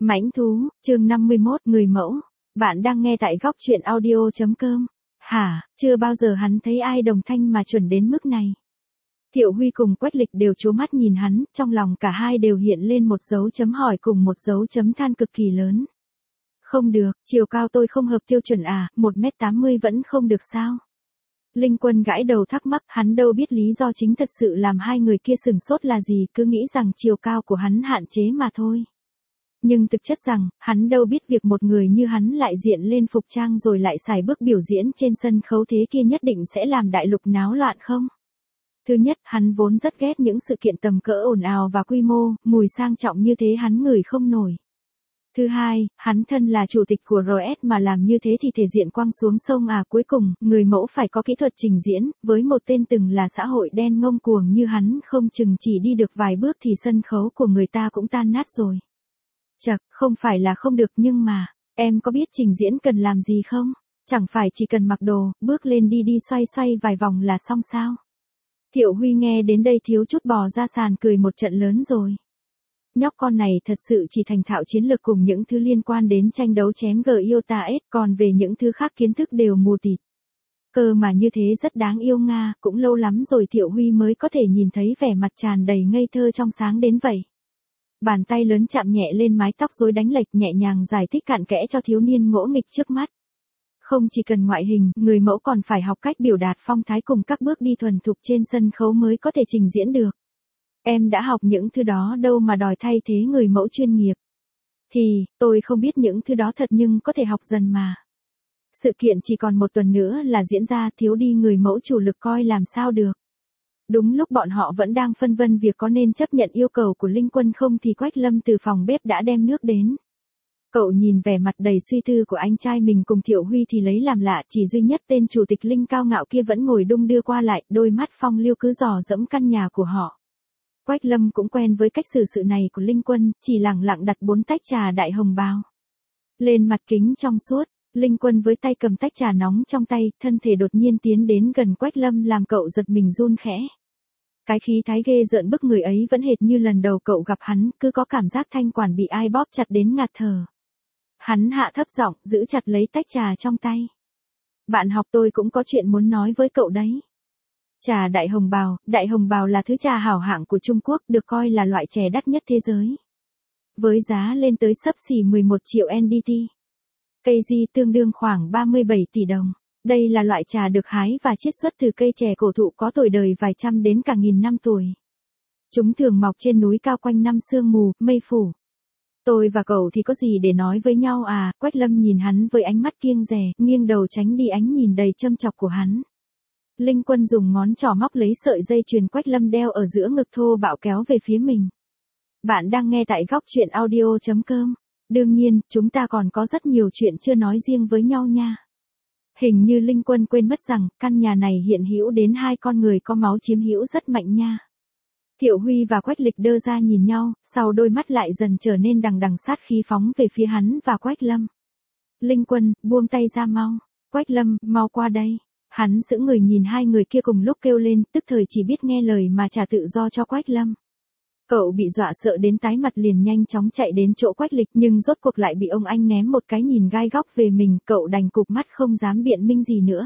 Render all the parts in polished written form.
Mãnh thú, chương 51, người mẫu. Bạn đang nghe tại góc truyện audio.com. Hả, chưa bao giờ hắn thấy ai đồng thanh mà chuẩn đến mức này. Thiệu Huy cùng Quách Lịch đều trố mắt nhìn hắn, trong lòng cả hai đều hiện lên một dấu chấm hỏi cùng một dấu chấm than cực kỳ lớn. Không được, chiều cao tôi không hợp tiêu chuẩn à, 1m80 vẫn không được sao? Linh Quân gãi đầu thắc mắc, hắn đâu biết lý do chính thật sự làm hai người kia sửng sốt là gì, cứ nghĩ rằng chiều cao của hắn hạn chế mà thôi. Nhưng thực chất rằng, hắn đâu biết việc một người như hắn lại diện lên phục trang rồi lại xài bước biểu diễn trên sân khấu thế kia nhất định sẽ làm đại lục náo loạn không? Thứ nhất, hắn vốn rất ghét những sự kiện tầm cỡ ồn ào và quy mô, mùi sang trọng như thế hắn ngửi không nổi. Thứ hai, hắn thân là chủ tịch của RS mà làm như thế thì thể diện quăng xuống sông à. Cuối cùng, người mẫu phải có kỹ thuật trình diễn, với một tên từng là xã hội đen ngông cuồng như hắn không chừng chỉ đi được vài bước thì sân khấu của người ta cũng tan nát rồi. Chật, không phải là không được nhưng mà, em có biết trình diễn cần làm gì không? Chẳng phải chỉ cần mặc đồ, bước lên đi xoay xoay vài vòng là xong sao? Thiệu Huy nghe đến đây thiếu chút bò ra sàn cười một trận lớn rồi. Nhóc con này thật sự chỉ thành thạo chiến lược cùng những thứ liên quan đến tranh đấu chém GIOTA-S, còn về những thứ khác kiến thức đều mù tịt. Cơ mà như thế rất đáng yêu nga, cũng lâu lắm rồi Thiệu Huy mới có thể nhìn thấy vẻ mặt tràn đầy ngây thơ trong sáng đến vậy. Bàn tay lớn chạm nhẹ lên mái tóc rối đánh lệch nhẹ nhàng giải thích cặn kẽ cho thiếu niên ngỗ nghịch trước mắt. Không chỉ cần ngoại hình, người mẫu còn phải học cách biểu đạt phong thái cùng các bước đi thuần thục trên sân khấu mới có thể trình diễn được. Em đã học những thứ đó đâu mà đòi thay thế người mẫu chuyên nghiệp. Thì, tôi không biết những thứ đó thật nhưng có thể học dần mà. Sự kiện chỉ còn một tuần nữa là diễn ra, thiếu đi người mẫu chủ lực coi làm sao được. Đúng lúc bọn họ vẫn đang phân vân việc có nên chấp nhận yêu cầu của Linh Quân không thì Quách Lâm từ phòng bếp đã đem nước đến. Cậu nhìn vẻ mặt đầy suy tư của anh trai mình cùng Thiệu Huy thì lấy làm lạ, chỉ duy nhất tên chủ tịch Linh cao ngạo kia vẫn ngồi đung đưa qua lại, đôi mắt phong lưu cứ dò dẫm căn nhà của họ. Quách Lâm cũng quen với cách xử sự này của Linh Quân, chỉ lẳng lặng đặt 4 tách trà đại hồng bào lên mặt kính trong suốt. Linh Quân với tay cầm tách trà nóng trong tay, thân thể đột nhiên tiến đến gần Quách Lâm làm cậu giật mình run khẽ. Cái khí thái ghê rợn bức người ấy vẫn hệt như lần đầu cậu gặp hắn, cứ có cảm giác thanh quản bị ai bóp chặt đến ngạt thở. Hắn hạ thấp giọng, giữ chặt lấy tách trà trong tay. Bạn học tôi cũng có chuyện muốn nói với cậu đấy. Trà đại hồng bào là thứ trà hảo hạng của Trung Quốc, được coi là loại chè đắt nhất thế giới. Với giá lên tới xấp xỉ 11 triệu NDT. KG tương đương khoảng 37 tỷ đồng. Đây là loại trà được hái và chiết xuất từ cây chè cổ thụ có tuổi đời vài trăm đến cả nghìn năm tuổi. Chúng thường mọc trên núi cao quanh năm sương mù, mây phủ. Tôi và cậu thì có gì để nói với nhau à? Quách Lâm nhìn hắn với ánh mắt kiêng dè, nghiêng đầu tránh đi ánh nhìn đầy châm chọc của hắn. Linh Quân dùng ngón trỏ móc lấy sợi dây chuyền Quách Lâm đeo ở giữa ngực thô bạo kéo về phía mình. Bạn đang nghe tại góc truyện audio.com. Đương nhiên, chúng ta còn có rất nhiều chuyện chưa nói riêng với nhau nha. Hình như Linh Quân quên mất rằng, căn nhà này hiện hữu đến 2 con người có máu chiếm hữu rất mạnh nha. Thiệu Huy và Quách Lịch đơ ra nhìn nhau, sau đôi mắt lại dần trở nên đằng đằng sát khí phóng về phía hắn và Quách Lâm. Linh Quân, buông tay ra mau. Quách Lâm, mau qua đây. Hắn sững người nhìn hai người kia cùng lúc kêu lên, tức thời chỉ biết nghe lời mà trả tự do cho Quách Lâm. Cậu bị dọa sợ đến tái mặt liền nhanh chóng chạy đến chỗ Quách Lịch nhưng rốt cuộc lại bị ông anh ném một cái nhìn gai góc về mình, cậu đành cụp mắt không dám biện minh gì nữa.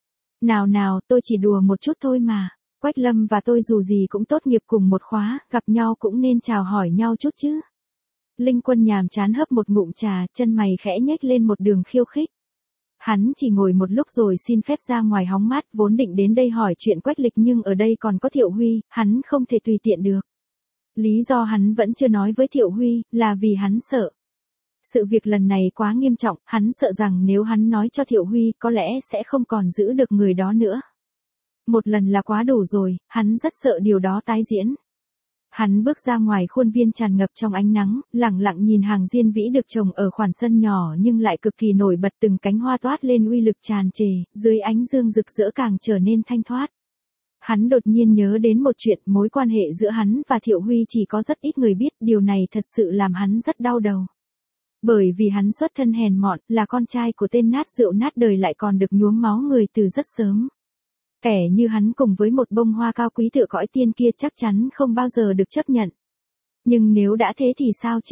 Nào, tôi chỉ đùa một chút thôi mà. Quách Lâm và tôi dù gì cũng tốt nghiệp cùng một khóa, gặp nhau cũng nên chào hỏi nhau chút chứ. Linh Quân nhàm chán hấp một ngụm trà, chân mày khẽ nhếch lên một đường khiêu khích. Hắn chỉ ngồi một lúc rồi xin phép ra ngoài hóng mát, vốn định đến đây hỏi chuyện Quách Lịch nhưng ở đây còn có Thiệu Huy, hắn không thể tùy tiện được. Lý do hắn vẫn chưa nói với Thiệu Huy, là vì hắn sợ. Sự việc lần này quá nghiêm trọng, hắn sợ rằng nếu hắn nói cho Thiệu Huy, có lẽ sẽ không còn giữ được người đó nữa. Một lần là quá đủ rồi, hắn rất sợ điều đó tái diễn. Hắn bước ra ngoài khuôn viên tràn ngập trong ánh nắng, lẳng lặng nhìn hàng diên vĩ được trồng ở khoản sân nhỏ nhưng lại cực kỳ nổi bật, từng cánh hoa toát lên uy lực tràn trề, dưới ánh dương rực rỡ càng trở nên thanh thoát. Hắn đột nhiên nhớ đến một chuyện, mối quan hệ giữa hắn và Thiệu Huy chỉ có rất ít người biết, điều này thật sự làm hắn rất đau đầu. Bởi vì hắn xuất thân hèn mọn, là con trai của tên nát rượu nát đời lại còn được nhuốm máu người từ rất sớm. Kẻ như hắn cùng với một bông hoa cao quý tựa cõi tiên kia chắc chắn không bao giờ được chấp nhận. Nhưng nếu đã thế thì sao chứ?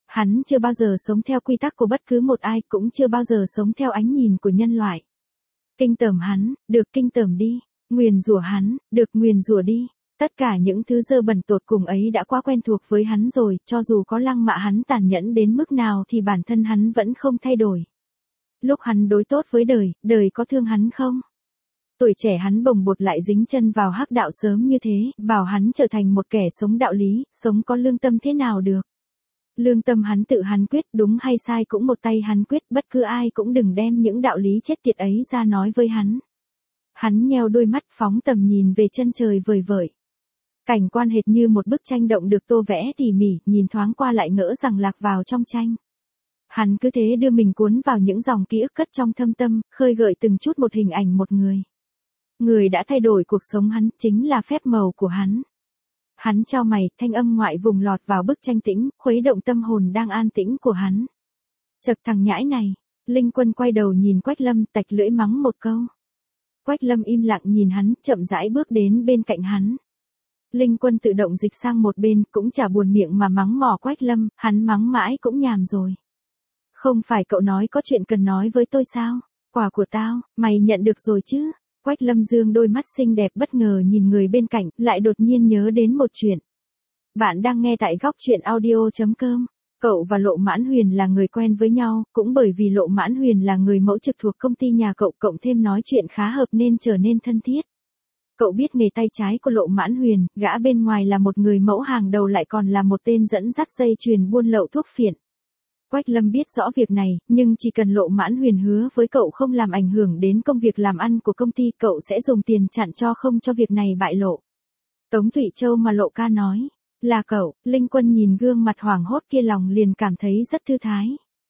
Hắn chưa bao giờ sống theo quy tắc của bất cứ một ai, cũng chưa bao giờ sống theo ánh nhìn của nhân loại. Kinh tởm hắn, được kinh tởm đi. Nguyền rủa hắn, được nguyền rủa đi. Tất cả những thứ dơ bẩn tột cùng ấy đã quá quen thuộc với hắn rồi, cho dù có lăng mạ hắn tàn nhẫn đến mức nào thì bản thân hắn vẫn không thay đổi. Lúc hắn đối tốt với đời, đời có thương hắn không? Tuổi trẻ hắn bồng bột lại dính chân vào hắc đạo sớm như thế, bảo hắn trở thành một kẻ sống đạo lý, sống có lương tâm thế nào được. Lương tâm hắn tự hắn quyết, đúng hay sai cũng một tay hắn quyết, bất cứ ai cũng đừng đem những đạo lý chết tiệt ấy ra nói với hắn. Hắn nheo đôi mắt phóng tầm nhìn về chân trời vời vợi. Cảnh quan hệt như một bức tranh động được tô vẽ tỉ mỉ, nhìn thoáng qua lại ngỡ rằng lạc vào trong tranh. Hắn cứ thế đưa mình cuốn vào những dòng ký ức cất trong thâm tâm, khơi gợi từng chút một hình ảnh một người. Người đã thay đổi cuộc sống hắn, chính là phép màu của hắn. Hắn chau mày, thanh âm ngoại vùng lọt vào bức tranh tĩnh, khuấy động tâm hồn đang an tĩnh của hắn. Chật thằng nhãi này, Linh Quân quay đầu nhìn Quách Lâm, tạch lưỡi mắng một câu. Quách Lâm im lặng nhìn hắn, chậm rãi bước đến bên cạnh hắn. Linh Quân tự động dịch sang một bên, cũng chả buồn miệng mà mắng mỏ Quách Lâm, hắn mắng mãi cũng nhàm rồi. Không phải cậu nói có chuyện cần nói với tôi sao? Quà của tao, mày nhận được rồi chứ? Quách Lâm dương đôi mắt xinh đẹp bất ngờ nhìn người bên cạnh, lại đột nhiên nhớ đến một chuyện. Bạn đang nghe tại góc truyện audio.com. Cậu và Lộ Mãn Huyền là người quen với nhau, cũng bởi vì Lộ Mãn Huyền là người mẫu trực thuộc công ty nhà cậu, cộng thêm nói chuyện khá hợp nên trở nên thân thiết. Cậu biết nghề tay trái của Lộ Mãn Huyền, gã bên ngoài là một người mẫu hàng đầu lại còn là một tên dẫn dắt dây chuyền buôn lậu thuốc phiện. Quách Lâm biết rõ việc này, nhưng chỉ cần Lộ Mãn Huyền hứa với cậu không làm ảnh hưởng đến công việc làm ăn của công ty, cậu sẽ dùng tiền chặn cho không cho việc này bại lộ. Tống Thụy Châu mà Lộ ca nói, là cậu. Linh Quân nhìn gương mặt hoảng hốt kia lòng liền cảm thấy rất thư thái.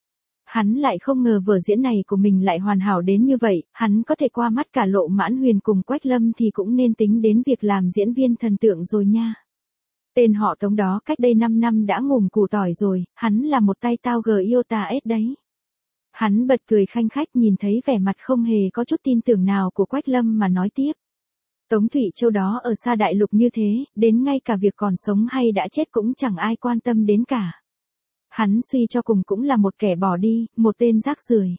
Hắn lại không ngờ vở diễn này của mình lại hoàn hảo đến như vậy, hắn có thể qua mắt cả Lộ Mãn Huyền cùng Quách Lâm thì cũng nên tính đến việc làm diễn viên thần tượng rồi nha. Tên họ Tống đó cách đây 5 năm đã ngủm củ tỏi rồi, hắn là một tay tao gờ yêu ta ết đấy. Hắn bật cười khanh khách nhìn thấy vẻ mặt không hề có chút tin tưởng nào của Quách Lâm mà nói tiếp. Tống Thụy Châu đó ở xa đại lục như thế, đến ngay cả việc còn sống hay đã chết cũng chẳng ai quan tâm đến cả. Hắn suy cho cùng cũng là một kẻ bỏ đi, một tên rác rưởi.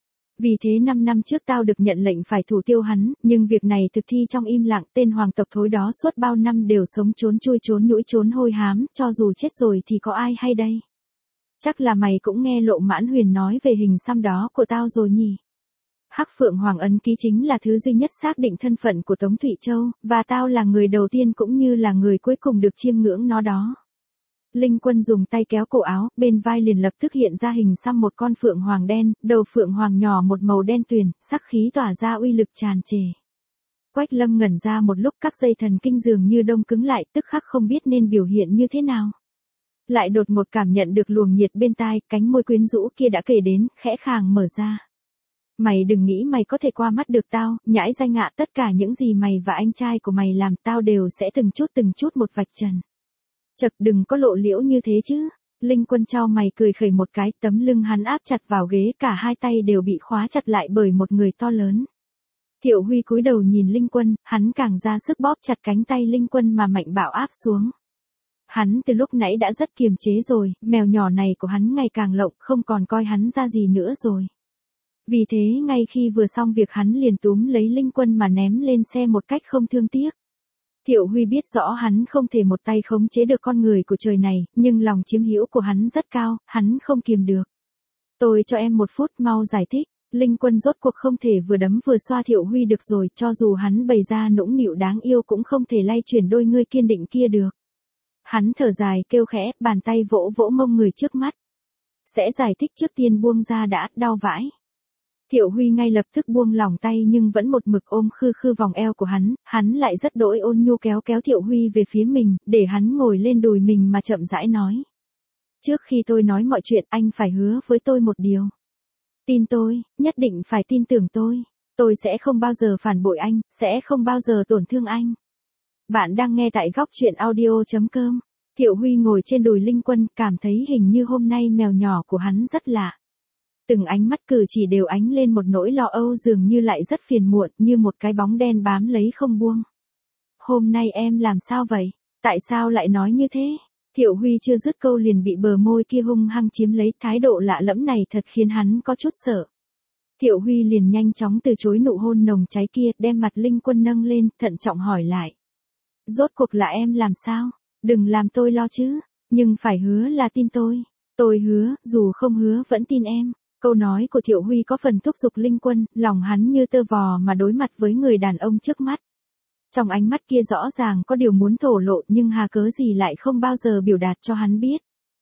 Vì thế 5 năm trước tao được nhận lệnh phải thủ tiêu hắn, nhưng việc này thực thi trong im lặng, tên hoàng tộc thối đó suốt bao năm đều sống trốn chui trốn nhũi trốn hôi hám, cho dù chết rồi thì có ai hay đây. Chắc là mày cũng nghe Lộ Mãn Huyền nói về hình xăm đó của tao rồi nhỉ. Hắc Phượng Hoàng ấn ký chính là thứ duy nhất xác định thân phận của Tống Thụy Châu, và tao là người đầu tiên cũng như là người cuối cùng được chiêm ngưỡng nó đó. Linh Quân dùng tay kéo cổ áo, bên vai liền lập tức hiện ra hình xăm một con phượng hoàng đen, đầu phượng hoàng nhỏ một màu đen tuyền, sắc khí tỏa ra uy lực tràn trề. Quách Lâm ngẩn ra một lúc, các dây thần kinh dường như đông cứng lại, tức khắc không biết nên biểu hiện như thế nào. Lại đột ngột cảm nhận được luồng nhiệt bên tai, cánh môi quyến rũ kia đã kề đến, khẽ khàng mở ra. Mày đừng nghĩ mày có thể qua mắt được tao, nhãi danh ạ, tất cả những gì mày và anh trai của mày làm tao đều sẽ từng chút một vạch trần. Chật, đừng có lộ liễu như thế chứ. Linh Quân chau mày cười khẩy một cái, tấm lưng hắn áp chặt vào ghế, cả hai tay đều bị khóa chặt lại bởi một người to lớn. Thiệu Huy cúi đầu nhìn Linh Quân, hắn càng ra sức bóp chặt cánh tay Linh Quân mà mạnh bạo áp xuống. Hắn từ lúc nãy đã rất kiềm chế rồi, mèo nhỏ này của hắn ngày càng lộng, không còn coi hắn ra gì nữa rồi. Vì thế ngay khi vừa xong việc hắn liền túm lấy Linh Quân mà ném lên xe một cách không thương tiếc. Thiệu Huy biết rõ hắn không thể một tay khống chế được con người của trời này, nhưng lòng chiếm hữu của hắn rất cao, hắn không kiềm được. Tôi cho em 1 phút, mau giải thích. Linh Quân rốt cuộc không thể vừa đấm vừa xoa Thiệu Huy được rồi, cho dù hắn bày ra nũng nịu đáng yêu cũng không thể lay chuyển đôi ngươi kiên định kia được. Hắn thở dài kêu khẽ, bàn tay vỗ vỗ mông người trước mắt. Sẽ giải thích, trước tiên buông ra đã, đau vãi. Thiệu Huy ngay lập tức buông lỏng tay nhưng vẫn một mực ôm khư khư vòng eo của hắn lại rất đỗi ôn nhu kéo Thiệu Huy về phía mình, để hắn ngồi lên đùi mình mà chậm rãi nói. Trước khi tôi nói mọi chuyện anh phải hứa với tôi một điều. Tin tôi, nhất định phải tin tưởng tôi sẽ không bao giờ phản bội anh, sẽ không bao giờ tổn thương anh. Bạn đang nghe tại góc truyện audio.com. Thiệu Huy ngồi trên đùi Linh Quân, cảm thấy hình như hôm nay mèo nhỏ của hắn rất lạ. Từng ánh mắt cử chỉ đều ánh lên một nỗi lo âu, dường như lại rất phiền muộn, như một cái bóng đen bám lấy không buông. Hôm nay em làm sao vậy? Tại sao lại nói như thế? Thiệu Huy chưa dứt câu liền bị bờ môi kia hung hăng chiếm lấy, thái độ lạ lẫm này thật khiến hắn có chút sợ. Thiệu Huy liền nhanh chóng từ chối nụ hôn nồng cháy kia, đem mặt Linh Quân nâng lên, thận trọng hỏi lại. Rốt cuộc là em làm sao? Đừng làm tôi lo chứ, nhưng phải hứa là tin tôi. Tôi hứa, dù không hứa vẫn tin em. Câu nói của Thiệu Huy có phần thúc giục Linh Quân, lòng hắn như tơ vò mà đối mặt với người đàn ông trước mắt. Trong ánh mắt kia rõ ràng có điều muốn thổ lộ nhưng hà cớ gì lại không bao giờ biểu đạt cho hắn biết.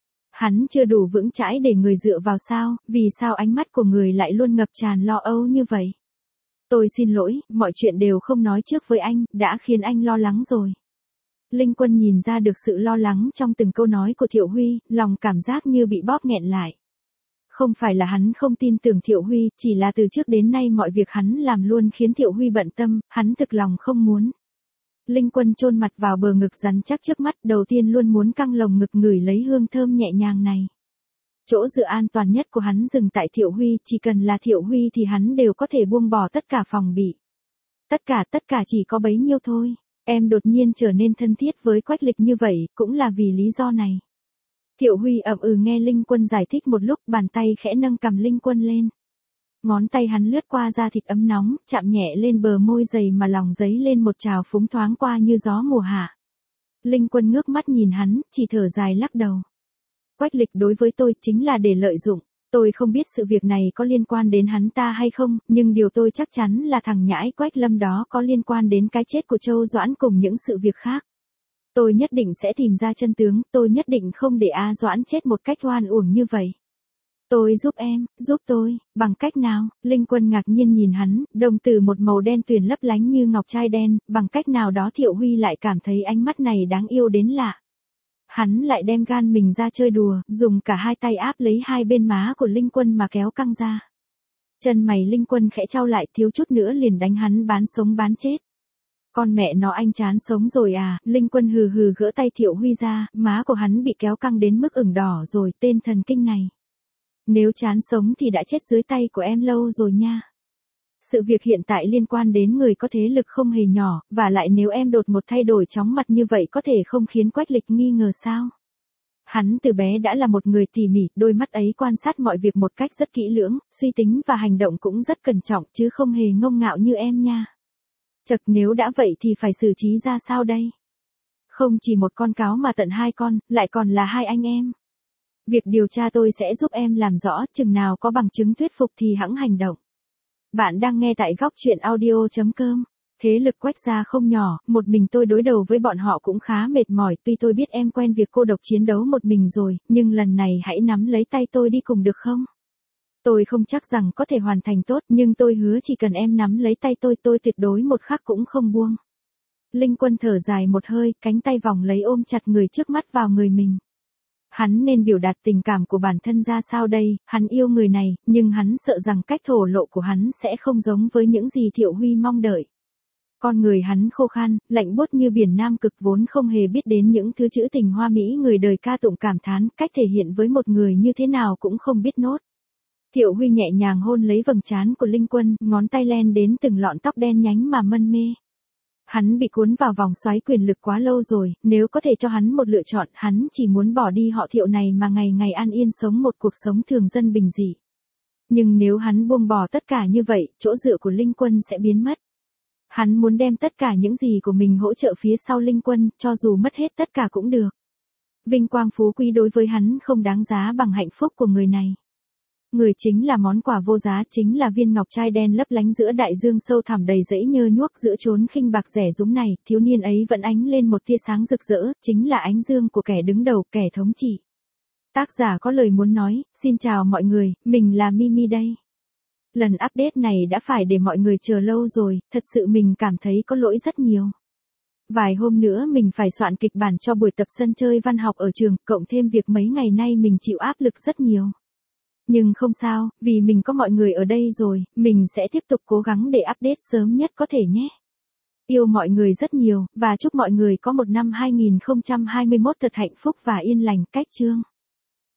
Hắn chưa đủ vững chãi để người dựa vào sao, vì sao ánh mắt của người lại luôn ngập tràn lo âu như vậy. Tôi xin lỗi, mọi chuyện đều không nói trước với anh, đã khiến anh lo lắng rồi. Linh Quân nhìn ra được sự lo lắng trong từng câu nói của Thiệu Huy, lòng cảm giác như bị bóp nghẹn lại. Không phải là hắn không tin tưởng Thiệu Huy, chỉ là từ trước đến nay mọi việc hắn làm luôn khiến Thiệu Huy bận tâm, hắn thực lòng không muốn. Linh Quân chôn mặt vào bờ ngực rắn chắc trước mắt, đầu tiên luôn muốn căng lồng ngực ngửi lấy hương thơm nhẹ nhàng này. Chỗ dựa an toàn nhất của hắn dừng tại Thiệu Huy, chỉ cần là Thiệu Huy thì hắn đều có thể buông bỏ tất cả phòng bị. Tất cả chỉ có bấy nhiêu thôi. Em đột nhiên trở nên thân thiết với Quách Lịch như vậy, cũng là vì lý do này. Thiệu Huy ậm ừ nghe Linh Quân giải thích một lúc, bàn tay khẽ nâng cằm Linh Quân lên. Ngón tay hắn lướt qua da thịt ấm nóng, chạm nhẹ lên bờ môi dày mà lòng dấy lên một trào phúng thoáng qua như gió mùa hạ. Linh Quân ngước mắt nhìn hắn, chỉ thở dài lắc đầu. Quách Lịch đối với tôi chính là để lợi dụng. Tôi không biết sự việc này có liên quan đến hắn ta hay không, nhưng điều tôi chắc chắn là thằng nhãi Quách Lâm đó có liên quan đến cái chết của Châu Doãn cùng những sự việc khác. Tôi nhất định sẽ tìm ra chân tướng, tôi nhất định không để A Doãn chết một cách oan uổng như vậy. Tôi giúp em, giúp tôi, bằng cách nào? Linh Quân ngạc nhiên nhìn hắn, đồng tử một màu đen tuyền lấp lánh như ngọc trai đen, bằng cách nào đó Thiệu Huy lại cảm thấy ánh mắt này đáng yêu đến lạ. Hắn lại đem gan mình ra chơi đùa, dùng cả hai tay áp lấy hai bên má của Linh Quân mà kéo căng ra. Chân mày Linh Quân khẽ chau lại, thiếu chút nữa liền đánh hắn bán sống bán chết. Con mẹ nó anh chán sống rồi à, Linh Quân hừ hừ gỡ tay Thiệu Huy ra, má của hắn bị kéo căng đến mức ửng đỏ rồi, tên thần kinh này. Nếu chán sống thì đã chết dưới tay của em lâu rồi nha. Sự việc hiện tại liên quan đến người có thế lực không hề nhỏ, và lại nếu em đột một thay đổi chóng mặt như vậy có thể không khiến Quách Lịch nghi ngờ sao? Hắn từ bé đã là một người tỉ mỉ, đôi mắt ấy quan sát mọi việc một cách rất kỹ lưỡng, suy tính và hành động cũng rất cẩn trọng chứ không hề ngông ngạo như em nha. Chật, nếu đã vậy thì phải xử trí ra sao đây? Không chỉ một con cáo mà tận hai con, lại còn là hai anh em. Việc điều tra tôi sẽ giúp em làm rõ, chừng nào có bằng chứng thuyết phục thì hẵng hành động. Bạn đang nghe tại góc truyện audio.com. Thế lực Quách gia không nhỏ, một mình tôi đối đầu với bọn họ cũng khá mệt mỏi, tuy tôi biết em quen việc cô độc chiến đấu một mình rồi, nhưng lần này hãy nắm lấy tay tôi đi cùng được không? Tôi không chắc rằng có thể hoàn thành tốt, nhưng tôi hứa chỉ cần em nắm lấy tay tôi tuyệt đối một khắc cũng không buông. Linh Quân thở dài một hơi, cánh tay vòng lấy ôm chặt người trước mắt vào người mình. Hắn nên biểu đạt tình cảm của bản thân ra sao đây, hắn yêu người này, nhưng hắn sợ rằng cách thổ lộ của hắn sẽ không giống với những gì Thiệu Huy mong đợi. Con người hắn khô khan, lạnh buốt như biển Nam Cực vốn không hề biết đến những thứ trữ tình hoa mỹ người đời ca tụng cảm thán, cách thể hiện với một người như thế nào cũng không biết nốt. Thiệu Huy nhẹ nhàng hôn lấy vầng trán của Linh Quân, ngón tay len đến từng lọn tóc đen nhánh mà mân mê. Hắn bị cuốn vào vòng xoáy quyền lực quá lâu rồi, nếu có thể cho hắn một lựa chọn, hắn chỉ muốn bỏ đi họ Thiệu này mà ngày ngày an yên sống một cuộc sống thường dân bình dị. Nhưng nếu hắn buông bỏ tất cả như vậy, chỗ dựa của Linh Quân sẽ biến mất. Hắn muốn đem tất cả những gì của mình hỗ trợ phía sau Linh Quân, cho dù mất hết tất cả cũng được. Vinh quang phú quý đối với hắn không đáng giá bằng hạnh phúc của người này. Người chính là món quà vô giá, chính là viên ngọc trai đen lấp lánh giữa đại dương sâu thẳm đầy rẫy nhơ nhuốc, giữa chốn khinh bạc rẻ rúng này, thiếu niên ấy vẫn ánh lên một tia sáng rực rỡ, chính là ánh dương của kẻ đứng đầu, kẻ thống trị. Tác giả có lời muốn nói, xin chào mọi người, mình là Mimi đây. Lần update này đã phải để mọi người chờ lâu rồi, thật sự mình cảm thấy có lỗi rất nhiều. Vài hôm nữa mình phải soạn kịch bản cho buổi tập sân chơi văn học ở trường, cộng thêm việc mấy ngày nay mình chịu áp lực rất nhiều. Nhưng không sao, vì mình có mọi người ở đây rồi, mình sẽ tiếp tục cố gắng để update sớm nhất có thể nhé. Yêu mọi người rất nhiều, và chúc mọi người có một năm 2021 thật hạnh phúc và yên lành. Cách chương.